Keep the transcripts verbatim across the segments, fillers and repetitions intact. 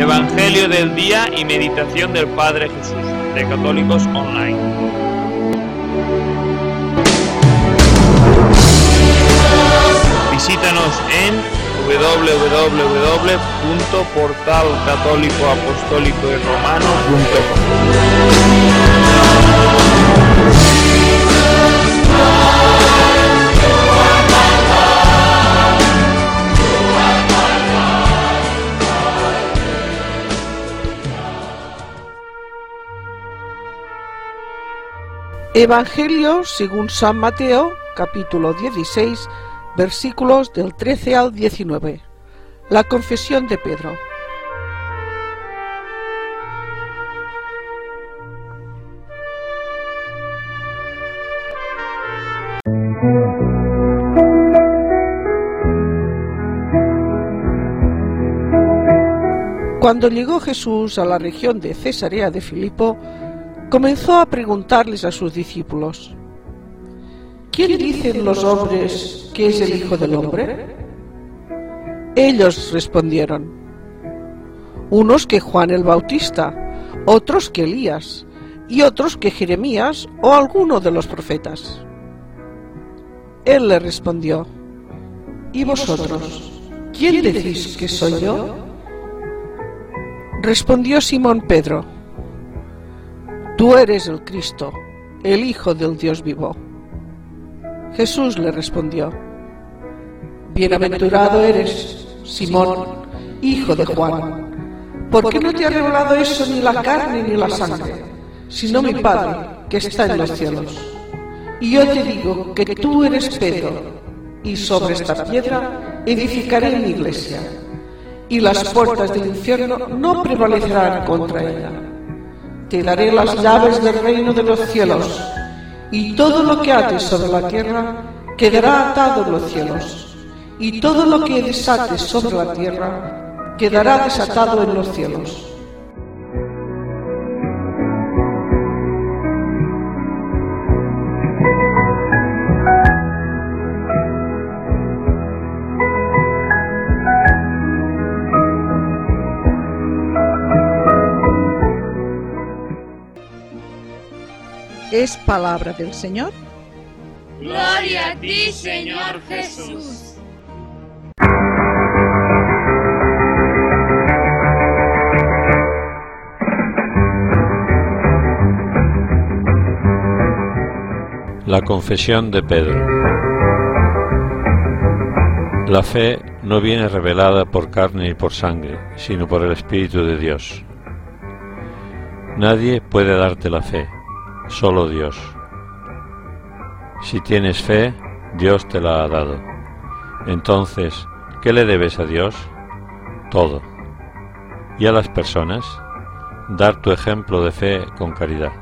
Evangelio del día y meditación del Padre Jesús, de Católicos Online. Visítanos en doble u doble u doble u punto portal católico apostólico y romano punto com. Evangelio según San Mateo, capítulo dieciséis, versículos del trece al diecinueve. La confesión de Pedro. Cuando llegó Jesús a la región de Cesarea de Filipo, comenzó a preguntarles a sus discípulos: ¿quién dicen los hombres que es el Hijo del Hombre? Ellos respondieron: unos que Juan el Bautista, otros que Elías, y otros que Jeremías o alguno de los profetas. Él le respondió: ¿y vosotros? ¿Quién decís que soy yo? Respondió Simón Pedro: tú eres el Cristo, el Hijo del Dios vivo. Jesús le respondió: bienaventurado eres, Simón, hijo de Juan, porque no te ha revelado eso ni la carne ni la sangre, sino mi Padre que está en los cielos. Y yo te digo que tú eres Pedro, y sobre esta piedra edificaré mi iglesia, y las puertas del infierno no prevalecerán contra ella. Te daré las llaves del reino de los cielos, y todo lo que ates sobre la tierra quedará atado en los cielos, y todo lo que desates sobre la tierra quedará desatado en los cielos. Es palabra del Señor. Gloria a ti, Señor Jesús. La confesión de Pedro. La fe no viene revelada por carne y por sangre, sino por el Espíritu de Dios. Nadie puede darte la fe, solo Dios. Si tienes fe, Dios te la ha dado. Entonces, ¿qué le debes a Dios? Todo. Y a las personas, dar tu ejemplo de fe con caridad.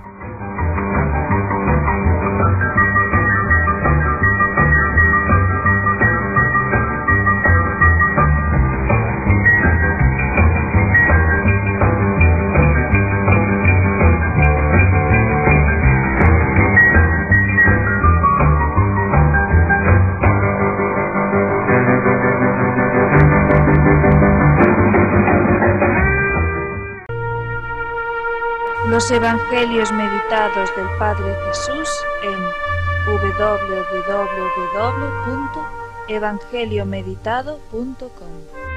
Los Evangelios meditados del Padre Jesús en doble u doble u doble u punto evangeliomeditado punto com.